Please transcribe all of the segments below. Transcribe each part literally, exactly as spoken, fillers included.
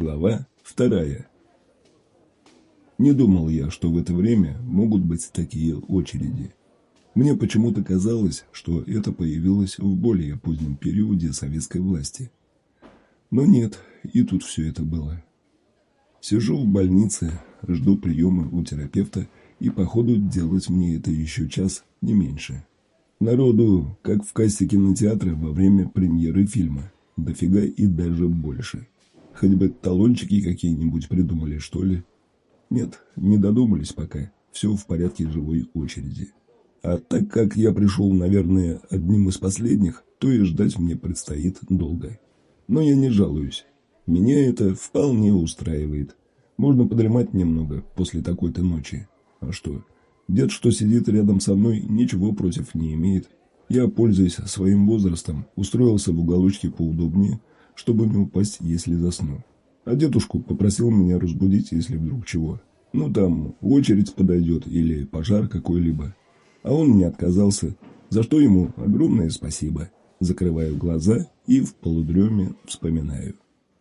Глава вторая. Не думал я, что в это время могут быть такие очереди. Мне почему-то казалось, что это появилось в более позднем периоде советской власти. Но нет, и тут все это было. Сижу в больнице, жду приема у терапевта, и походу делать мне это еще час, не меньше. Народу, как в кассе кинотеатра во время премьеры фильма, дофига и даже больше. Хоть бы талончики какие-нибудь придумали, что ли. Нет, не додумались пока. Все в порядке живой очереди. А так как я пришел, наверное, одним из последних, то и ждать мне предстоит долго. Но я не жалуюсь. Меня это вполне устраивает. Можно подремать немного после такой-то ночи. А что? Дед, что сидит рядом со мной, ничего против не имеет. Я, пользуясь своим возрастом, устроился в уголочке поудобнее, чтобы не упасть, если засну. А дедушку попросил меня разбудить, если вдруг чего. Ну там, очередь подойдет или пожар какой-либо. А он не отказался, за что ему огромное спасибо. Закрываю глаза и в полудреме вспоминаю.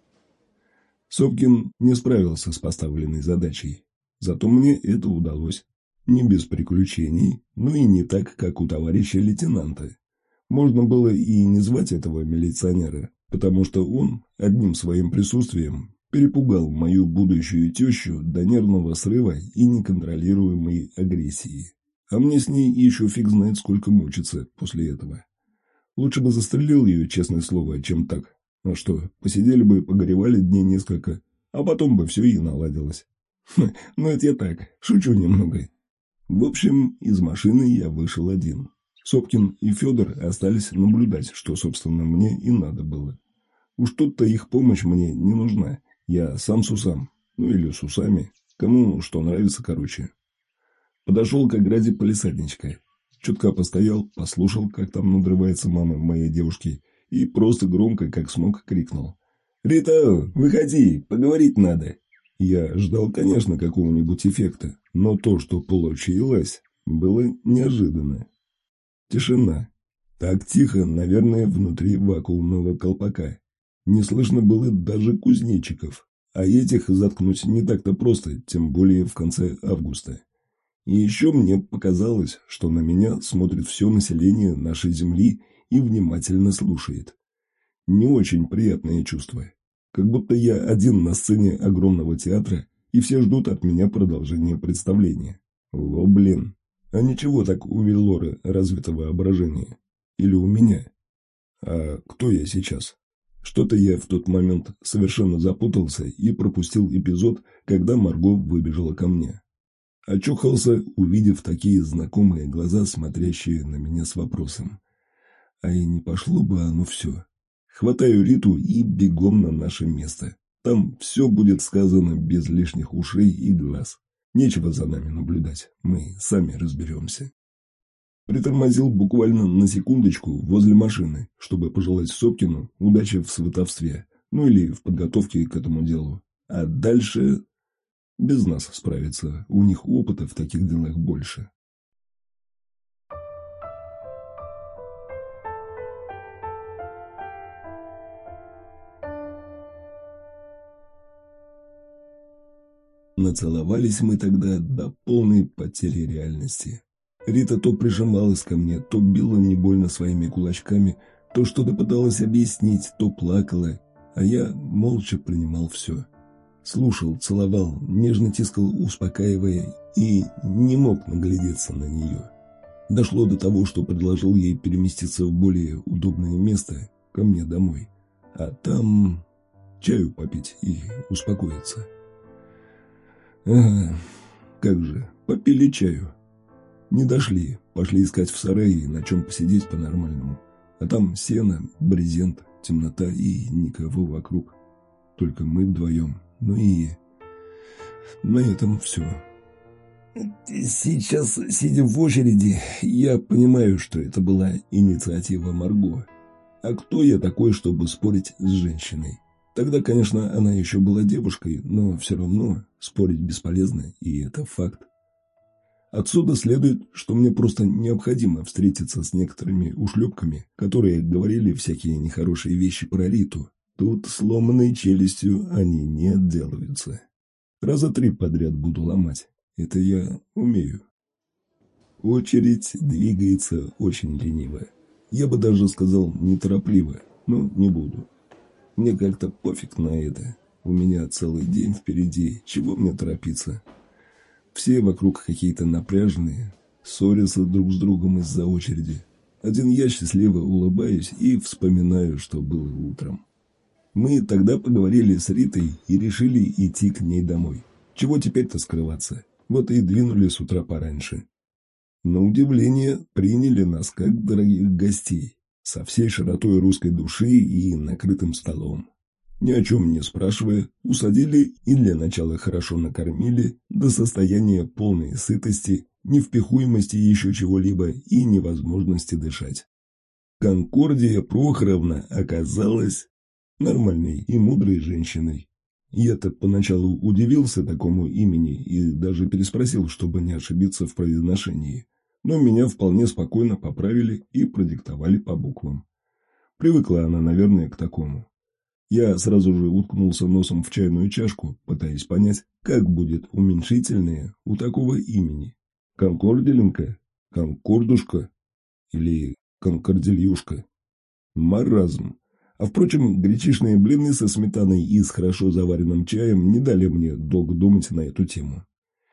Сопкин не справился с поставленной задачей. Зато мне это удалось. Не без приключений, но и не так, как у товарища лейтенанта. Можно было и не звать этого милиционера, потому что он одним своим присутствием перепугал мою будущую тещу до нервного срыва и неконтролируемой агрессии. А мне с ней еще фиг знает, сколько мучиться после этого. Лучше бы застрелил ее, честное слово, чем так. А что, посидели бы, погоревали дней несколько, а потом бы все и наладилось. Ну это я так, шучу немного. В общем, из машины я вышел один. Сопкин и Федор остались наблюдать, что, собственно, мне и надо было. Уж тут-то их помощь мне не нужна. Я сам с усам. Ну или с усами. Кому что нравится, короче. Подошел к ограде полисадничка. Чутка постоял, послушал, как там надрывается мама моей девушки, и просто громко, как смог, крикнул: «Рита, выходи, поговорить надо!» Я ждал, конечно, какого-нибудь эффекта, но то, что получилось, было неожиданно. Тишина. Так тихо, наверное, внутри вакуумного колпака. Не слышно было даже кузнечиков, а этих заткнуть не так-то просто, тем более в конце августа. И еще мне показалось, что на меня смотрит все население нашей земли и внимательно слушает. Не очень приятное чувство. Как будто я один на сцене огромного театра, и все ждут от меня продолжения представления. О, блин. А ничего так у Веллора развитого воображения. Или у меня. А кто я сейчас? Что-то я в тот момент совершенно запутался и пропустил эпизод, когда Марго выбежала ко мне. Очухался, увидев такие знакомые глаза, смотрящие на меня с вопросом. А и не пошло бы оно все. Хватаю Риту и бегом на наше место. Там все будет сказано без лишних ушей и глаз. Нечего за нами наблюдать, мы сами разберемся. Притормозил буквально на секундочку возле машины, чтобы пожелать Сопкину удачи в сватовстве, ну или в подготовке к этому делу. А дальше без нас справиться, у них опыта в таких делах больше. Нацеловались мы тогда до полной потери реальности. Рита то прижималась ко мне, то била не больно своими кулачками, то что-то пыталась объяснить, то плакала, а я молча принимал все. Слушал, целовал, нежно тискал, успокаивая, и не мог наглядеться на нее. Дошло до того, что предложил ей переместиться в более удобное место, ко мне домой, а там чаю попить и успокоиться. Ага, как же, попили чаю. Не дошли, пошли искать в сарае, на чем посидеть по-нормальному. А там сено, брезент, темнота и никого вокруг. Только мы вдвоем. Ну и на этом все. Сейчас, сидя в очереди, я понимаю, что это была инициатива Марго. А кто я такой, чтобы спорить с женщиной? Тогда, конечно, она еще была девушкой, но все равно спорить бесполезно, и это факт. Отсюда следует, что мне просто необходимо встретиться с некоторыми ушлепками, которые говорили всякие нехорошие вещи про Риту, Тут сломанной челюстью они не отделаются. Раза три подряд буду ломать. Это я умею. Очередь двигается очень лениво. Я бы даже сказал неторопливо, но не буду. Мне как-то пофиг на это. У меня целый день впереди, чего мне торопиться? Все вокруг какие-то напряженные, ссорятся друг с другом из-за очереди. Один я счастливо улыбаюсь и вспоминаю, что было утром. Мы тогда поговорили с Ритой и решили идти к ней домой. Чего теперь-то скрываться? Вот и двинули с утра пораньше. На удивление приняли нас как дорогих гостей, со всей широтой русской души и накрытым столом. Ни о чем не спрашивая, усадили и для начала хорошо накормили до состояния полной сытости, невпихуемости еще чего-либо и невозможности дышать. Конкордия Прохоровна оказалась нормальной и мудрой женщиной. Я-то поначалу удивился такому имени и даже переспросил, чтобы не ошибиться в произношении, но меня вполне спокойно поправили и продиктовали по буквам. Привыкла она, наверное, к такому. Я сразу же уткнулся носом в чайную чашку, пытаясь понять, как будет уменьшительное у такого имени. Конкордиленко? Конкордушка? Или конкордильюшка? Маразм. А впрочем, гречишные блины со сметаной и с хорошо заваренным чаем не дали мне долго думать на эту тему.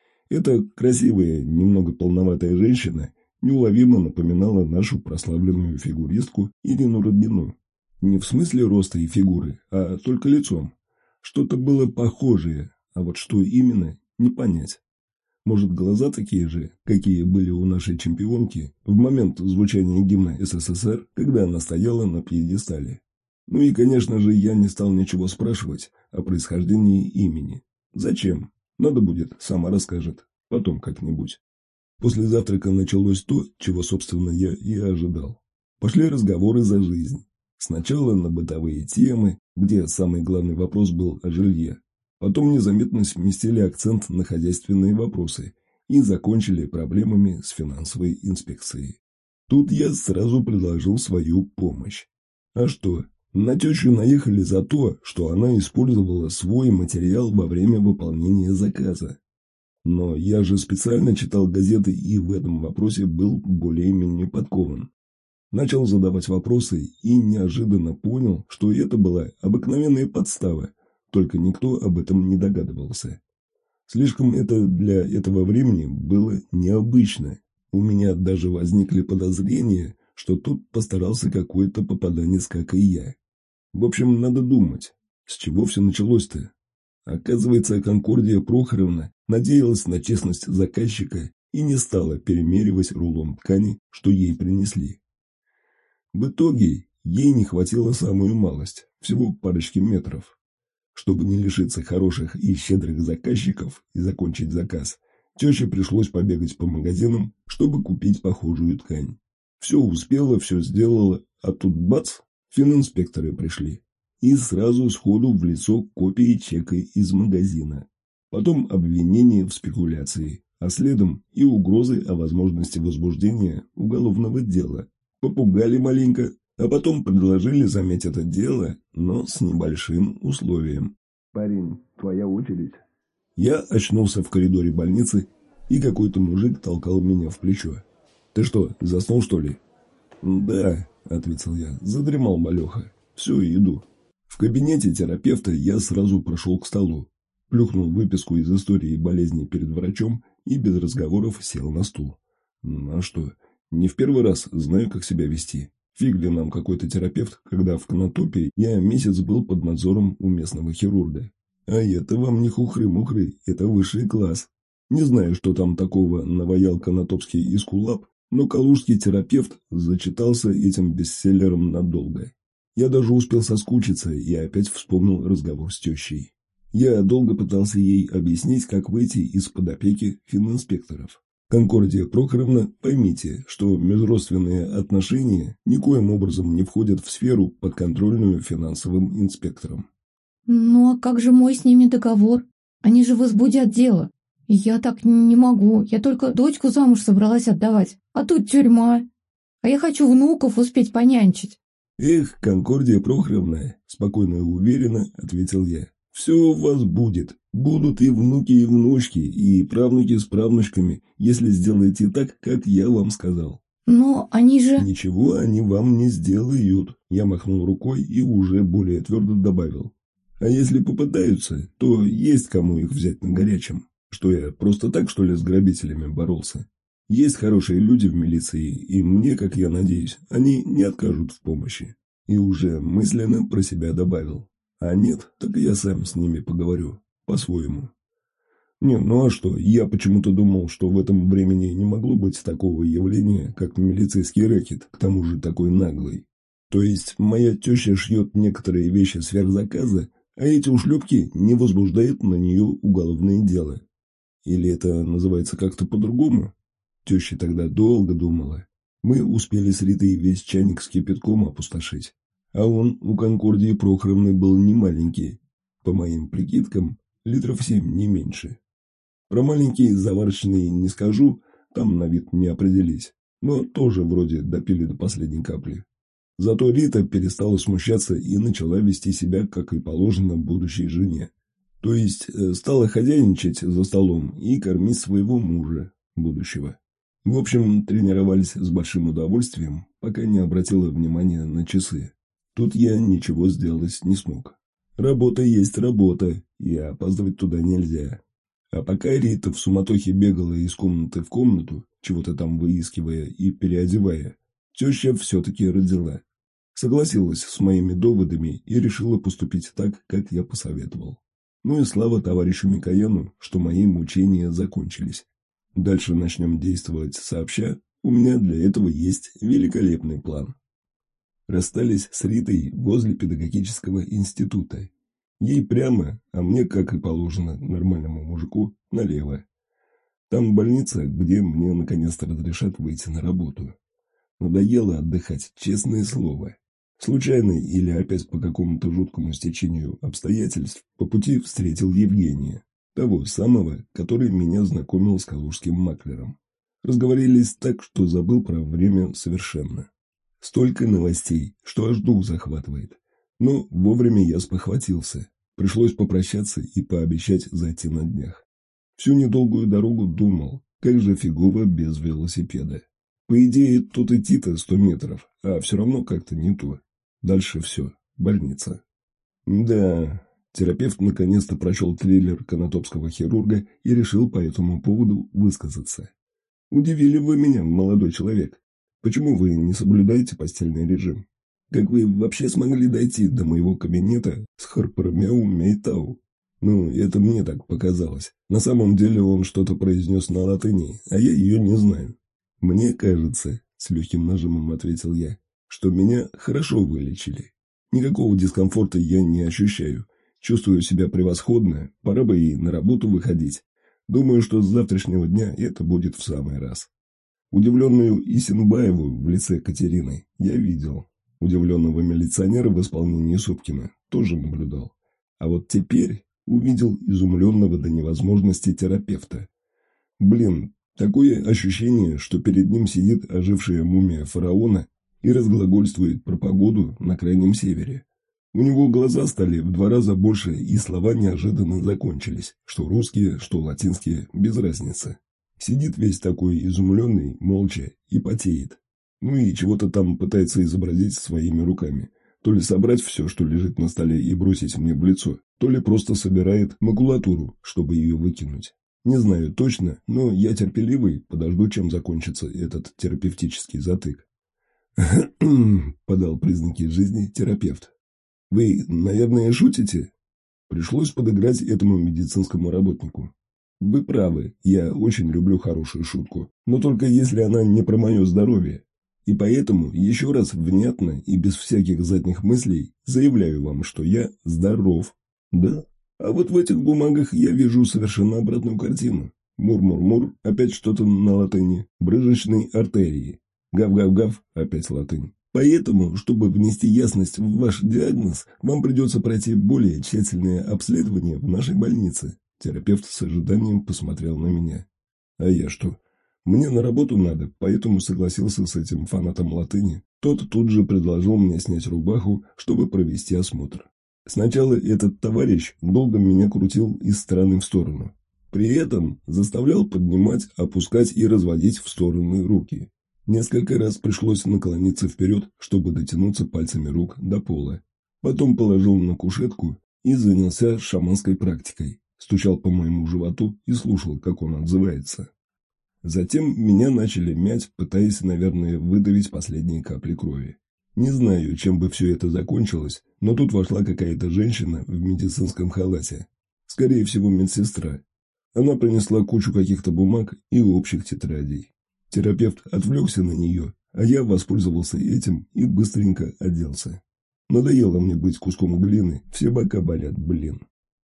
Эта красивая, немного полноватая женщина неуловимо напоминала нашу прославленную фигуристку Ирину Роднину. Не в смысле роста и фигуры, а только лицом. Что-то было похожее, а вот что именно, не понять. Может, глаза такие же, какие были у нашей чемпионки в момент звучания гимна СССР, когда она стояла на пьедестале. Ну и, конечно же, я не стал ничего спрашивать о происхождении имени. Зачем? Надо будет, сама расскажет. Потом как-нибудь. После завтрака началось то, чего, собственно, я и ожидал. Пошли разговоры за жизнь. Сначала на бытовые темы, где самый главный вопрос был о жилье. Потом незаметно сместили акцент на хозяйственные вопросы и закончили проблемами с финансовой инспекцией. Тут я сразу предложил свою помощь. А что? На тещу наехали за то, что она использовала свой материал во время выполнения заказа. Но я же специально читал газеты и в этом вопросе был более-менее подкован. Начал задавать вопросы и неожиданно понял, что это была обыкновенная подстава, только никто об этом не догадывался. Слишком это для этого времени было необычно. У меня даже возникли подозрения, что тут постарался какой-то попаданец, как и я. В общем, надо думать, с чего все началось-то. Оказывается, Конкордия Прохоровна надеялась на честность заказчика и не стала перемеривать рулон ткани, что ей принесли. В итоге ей не хватило самую малость, всего парочки метров. Чтобы не лишиться хороших и щедрых заказчиков и закончить заказ, теще пришлось побегать по магазинам, чтобы купить похожую ткань. Все успела, все сделала, а тут бац, фининспекторы пришли. И сразу сходу в лицо копии чека из магазина. Потом обвинение в спекуляции, а следом и угрозы о возможности возбуждения уголовного дела. Попугали маленько, а потом предложили замять это дело, но с небольшим условием. «Парень, твоя очередь». Я очнулся в коридоре больницы, и какой-то мужик толкал меня в плечо. «Ты что, заснул, что ли?» «Да», — ответил я, — задремал малеха. «Все, иду». В кабинете терапевта я сразу прошел к столу, плюхнул выписку из истории болезни перед врачом и без разговоров сел на стул. Ну а что? Не в первый раз знаю, как себя вести. Фиг ли нам какой-то терапевт, когда в Конотопе я месяц был под надзором у местного хирурга. А это вам не хухры-мухры, это высший класс. Не знаю, что там такого наваял конотопский эскулап, но калужский терапевт зачитался этим бестселлером надолго. Я даже успел соскучиться и опять вспомнил разговор с тещей. Я долго пытался ей объяснить, как выйти из-под опеки фининспекторов. Конкордия Прохоровна, поймите, что межродственные отношения никоим образом не входят в сферу, подконтрольную финансовым инспекторам. Ну а как же мой с ними договор? Они же возбудят дело. Я так не могу, я только дочку замуж собралась отдавать, а тут тюрьма. А я хочу внуков успеть понянчить. «Эх, Конкордия Прохоровна», — спокойно и уверенно ответил я. «Все у вас будет. Будут и внуки, и внучки, и правнуки с правнучками, если сделаете так, как я вам сказал». «Но они же...» «Ничего они вам не сделают», — я махнул рукой и уже более твердо добавил. «А если попытаются, то есть кому их взять на горячем. Что я просто так, что ли, с грабителями боролся? Есть хорошие люди в милиции, и мне, как я надеюсь, они не откажут в помощи». И уже мысленно про себя добавил. А нет, так я сам с ними поговорю. По-своему. Не, ну а что, я почему-то думал, что в этом времени не могло быть такого явления, как милицейский рэкет, к тому же такой наглый. То есть моя теща шьет некоторые вещи сверхзаказа, а эти ушлепки не возбуждают на нее уголовное дело. Или это называется как-то по-другому? Теща тогда долго думала. Мы успели с Ритой весь чайник с кипятком опустошить. А он у Конкордии Прохоровны был не маленький. По моим прикидкам, литров семь, не меньше. Про маленький заварочный не скажу, там на вид не определись. Но тоже вроде допили до последней капли. Зато Рита перестала смущаться и начала вести себя, как и положено, будущей жене. То есть стала хозяйничать за столом и кормить своего мужа, будущего. В общем, тренировались с большим удовольствием, пока не обратила внимания на часы. Тут я ничего сделать не смог. Работа есть работа, и опаздывать туда нельзя. А пока Рита в суматохе бегала из комнаты в комнату, чего-то там выискивая и переодевая, теща все-таки родила. Согласилась с моими доводами и решила поступить так, как я посоветовал. Ну и слава товарищу Микояну, что мои мучения закончились. Дальше начнем действовать сообща, у меня для этого есть великолепный план. Расстались с Ритой возле педагогического института. Ей прямо, а мне, как и положено нормальному мужику, налево. Там больница, где мне наконец-то разрешат выйти на работу. Надоело отдыхать, честное слово. Случайно или опять по какому-то жуткому стечению обстоятельств по пути встретил Евгения, того самого, который меня знакомил с калужским маклером. Разговорились так, что забыл про время совершенно. Столько новостей, что аж дух захватывает. Но вовремя я спохватился. Пришлось попрощаться и пообещать зайти на днях. Всю недолгую дорогу думал, как же фигово без велосипеда. По идее, тут идти-то сто метров, а все равно как-то не то. Дальше все, больница. Да, терапевт наконец-то прочел триллер конотопского хирурга и решил по этому поводу высказаться. Удивили вы меня, молодой человек. Почему вы не соблюдаете постельный режим? Как вы вообще смогли дойти до моего кабинета с Харпармяу Мейтау? Ну, это мне так показалось. На самом деле он что-то произнес на латыни, а я ее не знаю. Мне кажется, с легким нажимом ответил я, что меня хорошо вылечили. Никакого дискомфорта я не ощущаю. Чувствую себя превосходно, пора бы и на работу выходить. Думаю, что с завтрашнего дня это будет в самый раз. Удивленную Исенбаеву в лице Катерины я видел. Удивленного милиционера в исполнении Сопкина тоже наблюдал. А вот теперь увидел изумленного до невозможности терапевта. Блин, такое ощущение, что перед ним сидит ожившая мумия фараона и разглагольствует про погоду на крайнем севере. У него глаза стали в два раза больше, и слова неожиданно закончились. Что русские, что латинские, без разницы. Сидит весь такой изумленный, молча, и потеет. Ну и чего-то там пытается изобразить своими руками. То ли собрать все, что лежит на столе, и бросить мне в лицо, то ли просто собирает макулатуру, чтобы ее выкинуть. Не знаю точно, но я терпеливый, подожду, чем закончится этот терапевтический затык. Подал признаки жизни терапевт. Вы, наверное, шутите? Пришлось подыграть этому медицинскому работнику. Вы правы, я очень люблю хорошую шутку, но только если она не про мое здоровье. И поэтому еще раз внятно и без всяких задних мыслей заявляю вам, что я здоров. Да? А вот в этих бумагах я вижу совершенно обратную картину. Мур-мур-мур, опять что-то на латыни. Брыжечной артерии. Гав-гав-гав, опять латынь. Поэтому, чтобы внести ясность в ваш диагноз, вам придется пройти более тщательное обследование в нашей больнице. Терапевт с ожиданием посмотрел на меня. А я что? Мне на работу надо, поэтому согласился с этим фанатом латыни. Тот тут же предложил мне снять рубаху, чтобы провести осмотр. Сначала этот товарищ долго меня крутил из стороны в сторону. При этом заставлял поднимать, опускать и разводить в стороны руки. Несколько раз пришлось наклониться вперед, чтобы дотянуться пальцами рук до пола. Потом положил на кушетку и занялся шаманской практикой. Стучал по моему животу и слушал, как он отзывается. Затем меня начали мять, пытаясь, наверное, выдавить последние капли крови. Не знаю, чем бы все это закончилось, но тут вошла какая-то женщина в медицинском халате. Скорее всего, медсестра. Она принесла кучу каких-то бумаг и общих тетрадей. Терапевт отвлекся на нее, а я воспользовался этим и быстренько оделся. Надоело мне быть куском глины, все бока болят, блин.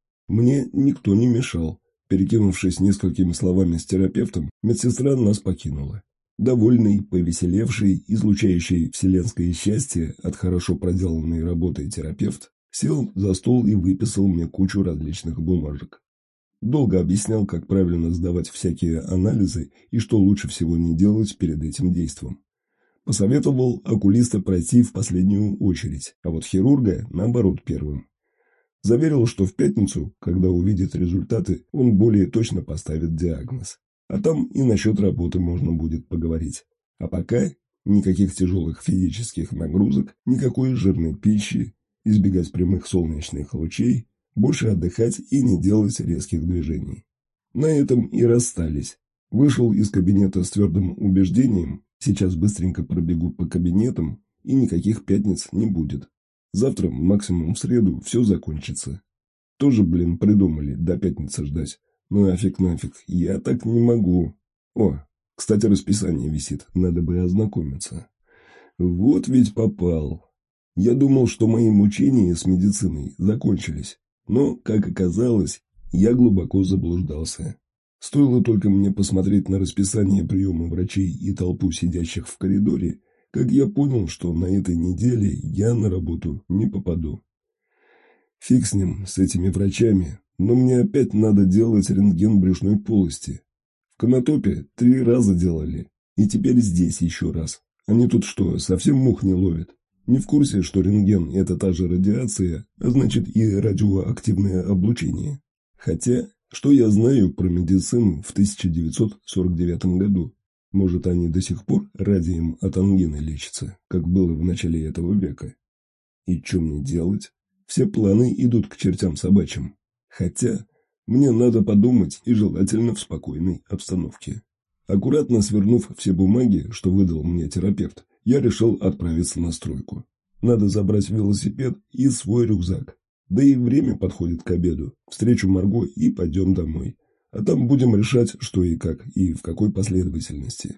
Мне никто не мешал. Перекинувшись несколькими словами с терапевтом, медсестра нас покинула. Довольный, повеселевший, излучающий вселенское счастье от хорошо проделанной работы терапевт сел за стол и выписал мне кучу различных бумажек. Долго объяснял, как правильно сдавать всякие анализы и что лучше всего не делать перед этим действием. Посоветовал окулиста пройти в последнюю очередь, а вот хирурга, наоборот, первым. Заверил, что в пятницу, когда увидит результаты, он более точно поставит диагноз. А там и насчет работы можно будет поговорить. А пока никаких тяжелых физических нагрузок, никакой жирной пищи, избегать прямых солнечных лучей, больше отдыхать и не делать резких движений. На этом и расстались. Вышел из кабинета с твердым убеждением, сейчас быстренько пробегу по кабинетам и никаких пятниц не будет. Завтра, максимум в среду, все закончится. Тоже, блин, придумали до пятницы ждать. Ну нафиг, нафиг, я так не могу. О, кстати, расписание висит, надо бы ознакомиться. Вот ведь попал. Я думал, что мои мучения с медициной закончились. Но, как оказалось, я глубоко заблуждался. Стоило только мне посмотреть на расписание приема врачей и толпу сидящих в коридоре, как я понял, что на этой неделе я на работу не попаду. Фиг с ним, с этими врачами, но мне опять надо делать рентген брюшной полости. В Конотопе три раза делали, и теперь здесь еще раз. Они тут что, совсем мух не ловят? Не в курсе, что рентген – это та же радиация, а значит и радиоактивное облучение. Хотя, что я знаю про медицину в тысяча девятьсот сорок девятом году? Может, они до сих пор радием от ангины лечатся, как было в начале этого века? И что мне делать? Все планы идут к чертям собачьим. Хотя, мне надо подумать и желательно в спокойной обстановке. Аккуратно свернув все бумаги, что выдал мне терапевт, я решил отправиться на стройку. Надо забрать велосипед и свой рюкзак. Да и время подходит к обеду. Встречу Марго и пойдем домой. А там будем решать, что и как, и в какой последовательности.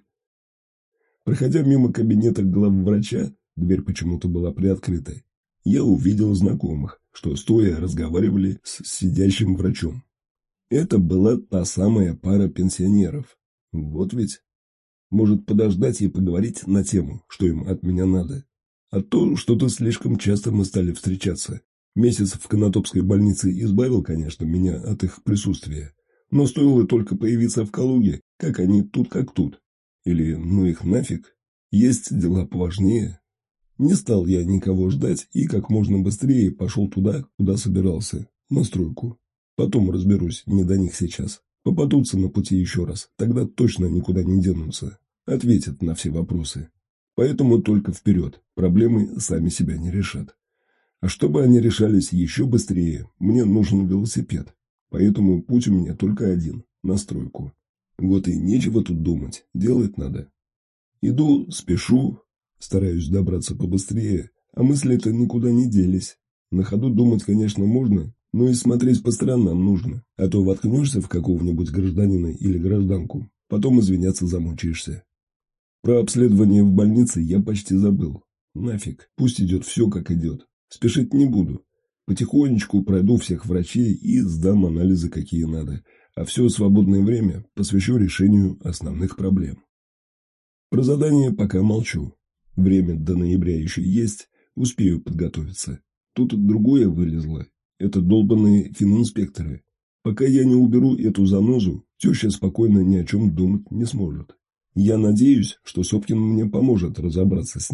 Проходя мимо кабинета главврача, дверь почему-то была приоткрыта, я увидел знакомых, что стоя разговаривали с сидящим врачом. Это была та самая пара пенсионеров. Вот ведь. Может, подождать и поговорить на тему, что им от меня надо. А то что-то слишком часто мы стали встречаться. Месяц в Конотопской больнице избавил, конечно, меня от их присутствия. Но стоило только появиться в Калуге, как они тут как тут. Или ну их нафиг. Есть дела поважнее. Не стал я никого ждать и как можно быстрее пошел туда, куда собирался. На стройку. Потом разберусь, не до них сейчас. Попадутся на пути еще раз, тогда точно никуда не денутся. Ответят на все вопросы. Поэтому только вперед, проблемы сами себя не решат. А чтобы они решались еще быстрее, мне нужен велосипед. Поэтому путь у меня только один – на стройку. Вот и нечего тут думать, делать надо. Иду, спешу, стараюсь добраться побыстрее, а мысли-то никуда не делись. На ходу думать, конечно, можно, но и смотреть по сторонам нужно, а то воткнешься в какого-нибудь гражданина или гражданку, потом извиняться замучаешься. Про обследование в больнице я почти забыл. Нафиг, пусть идет все как идет. Спешить не буду. Потихонечку пройду всех врачей и сдам анализы, какие надо, а все свободное время посвящу решению основных проблем. Про задание пока молчу. Время до ноября еще есть, успею подготовиться. Тут другое вылезло. Это долбаные фининспекторы. Пока я не уберу эту занозу, теща спокойно ни о чем думать не сможет. Я надеюсь, что Сопкин мне поможет разобраться с ними.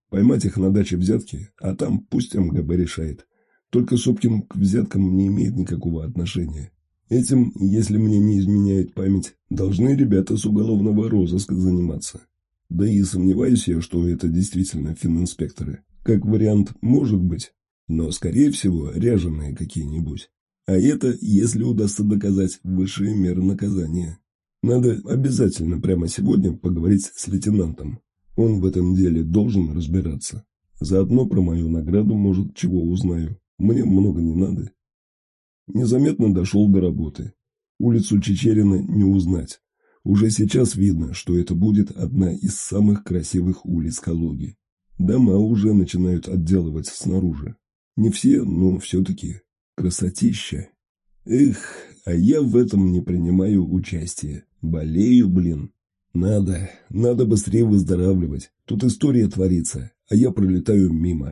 Поймать их на даче взятки, а там пусть эм гэ бэ решает. Только Сопкин к взяткам не имеет никакого отношения. Этим, если мне не изменяет память, должны ребята с уголовного розыска заниматься. Да и сомневаюсь я, что это действительно фининспекторы. Как вариант, может быть, но, скорее всего, ряженые какие-нибудь. А это, если удастся доказать высшие меры наказания. Надо обязательно прямо сегодня поговорить с лейтенантом. Он в этом деле должен разбираться. Заодно про мою награду, может, чего узнаю. Мне много не надо. Незаметно дошел до работы. Улицу Чичерина не узнать. Уже сейчас видно, что это будет одна из самых красивых улиц Калуги. Дома уже начинают отделывать снаружи. Не все, но все-таки красотища. Эх, а я в этом не принимаю участия. Болею, блин. Надо, надо быстрее выздоравливать. Тут история творится, а я пролетаю мимо.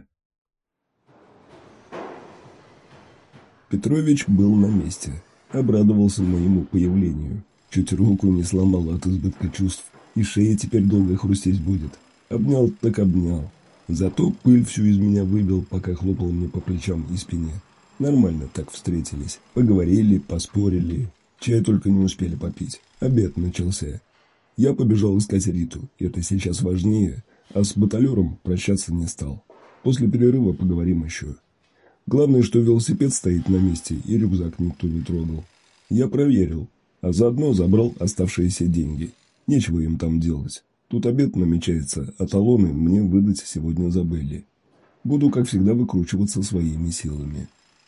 Петрович был на месте. Обрадовался моему появлению. Чуть руку не сломал от избытка чувств, и шея теперь долго хрустеть будет. Обнял так обнял. Зато пыль всю из меня выбил, пока хлопал мне по плечам и спине. Нормально так встретились. Поговорили, поспорили. Чай только не успели попить. Обед начался. Я побежал искать Риту. Это сейчас важнее. А с баталером прощаться не стал. После перерыва поговорим еще. Главное, что велосипед стоит на месте, и рюкзак никто не трогал. Я проверил, а заодно забрал оставшиеся деньги. Нечего им там делать. Тут обед намечается, а талоны мне выдать сегодня забыли. Буду, как всегда, выкручиваться своими силами.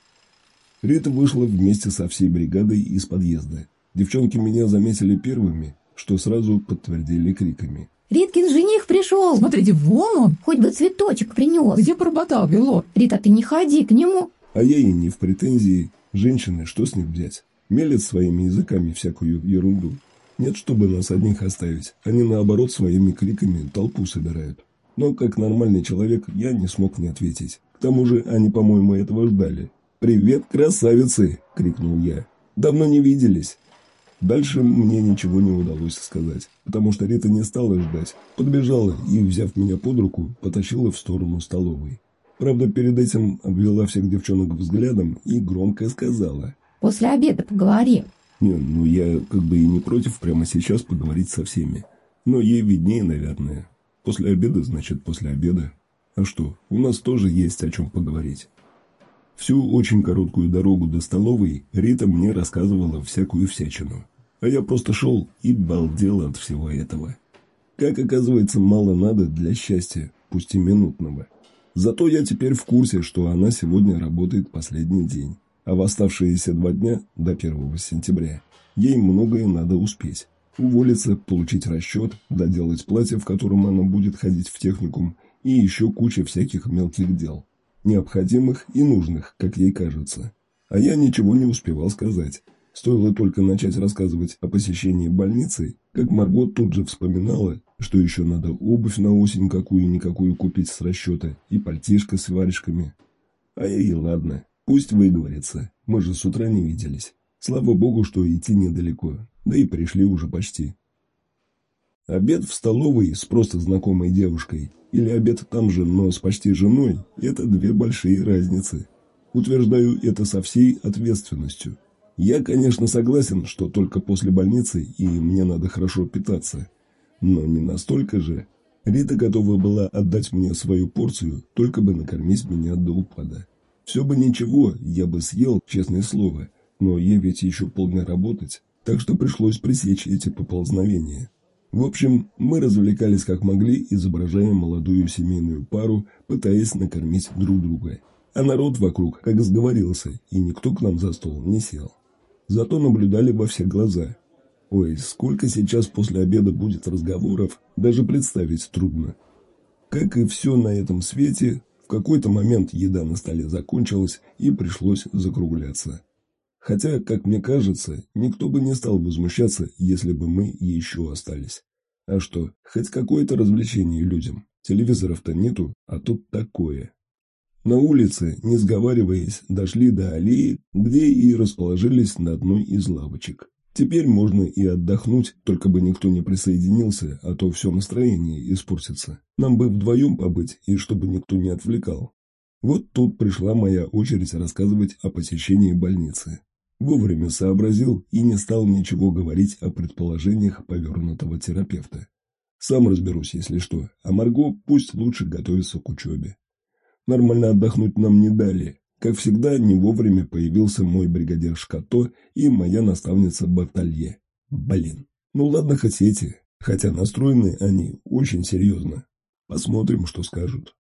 Рита вышла вместе со всей бригадой из подъезда. Девчонки меня заметили первыми, что сразу подтвердили криками. «Риткин жених пришел! Смотрите, вон он! Хоть бы цветочек принес!» Где пропадал Белор? «Рита, ты не ходи к нему!» А я и не в претензии. Женщины, что с них взять? Мелят своими языками всякую ерунду. Нет, чтобы нас одних оставить. Они, наоборот, своими криками толпу собирают. Но, как нормальный человек, я не смог не ответить. К тому же, они, по-моему, этого ждали. «Привет, красавицы!» — крикнул я. «Давно не виделись!» Дальше мне ничего не удалось сказать, потому что Рита не стала ждать. Подбежала и, взяв меня под руку, потащила в сторону столовой. Правда, перед этим обвела всех девчонок взглядом и громко сказала: «После обеда поговорим». Не, ну я как бы и не против прямо сейчас поговорить со всеми. Но ей виднее, наверное. После обеда, значит, после обеда. А что, у нас тоже есть о чем поговорить. Всю очень короткую дорогу до столовой Рита мне рассказывала всякую всячину. А я просто шел и балдел от всего этого. Как оказывается, мало надо для счастья, пусть и минутного. Зато я теперь в курсе, что она сегодня работает последний день. А в оставшиеся два дня, до первого сентября, ей многое надо успеть. Уволиться, получить расчет, доделать платье, в котором она будет ходить в техникум, и еще куча всяких мелких дел. Необходимых и нужных, как ей кажется. А я ничего не успевал сказать. Стоило только начать рассказывать о посещении больницы, как Марго тут же вспоминала, что еще надо обувь на осень какую-никакую купить с расчета и пальтишко с варежками. А я и ладно, пусть выговорится, мы же с утра не виделись. Слава богу, что идти недалеко, да и пришли уже почти. Обед в столовой с просто знакомой девушкой или обед там же, но с почти женой – это две большие разницы. Утверждаю это со всей ответственностью. Я, конечно, согласен, что только после больницы и мне надо хорошо питаться. Но не настолько же. Рита готова была отдать мне свою порцию, только бы накормить меня до упада. Все бы ничего, я бы съел, честное слово, но ей ведь еще полдня работать, так что пришлось пресечь эти поползновения. В общем, мы развлекались как могли, изображая молодую семейную пару, пытаясь накормить друг друга. А народ вокруг как сговорился, и никто к нам за стол не сел. Зато наблюдали во все глаза. Ой, сколько сейчас после обеда будет разговоров, даже представить трудно. Как и все на этом свете, в какой-то момент еда на столе закончилась и пришлось закругляться. Хотя, как мне кажется, никто бы не стал возмущаться, если бы мы еще остались. А что, хоть какое-то развлечение людям. Телевизоров-то нету, а тут такое. На улице, не сговариваясь, дошли до аллеи, где и расположились на одной из лавочек. Теперь можно и отдохнуть, только бы никто не присоединился, а то все настроение испортится. Нам бы вдвоем побыть, и чтобы никто не отвлекал. Вот тут пришла моя очередь рассказывать о посещении больницы. Вовремя сообразил и не стал ничего говорить о предположениях повернутого терапевта. Сам разберусь, если что, а Марго пусть лучше готовится к учебе. Нормально отдохнуть нам не дали. Как всегда, не вовремя появился мой бригадир Шкато и моя наставница Бартолье. Блин. Ну ладно, хоть эти. Хотя настроены они очень серьезно. Посмотрим, что скажут.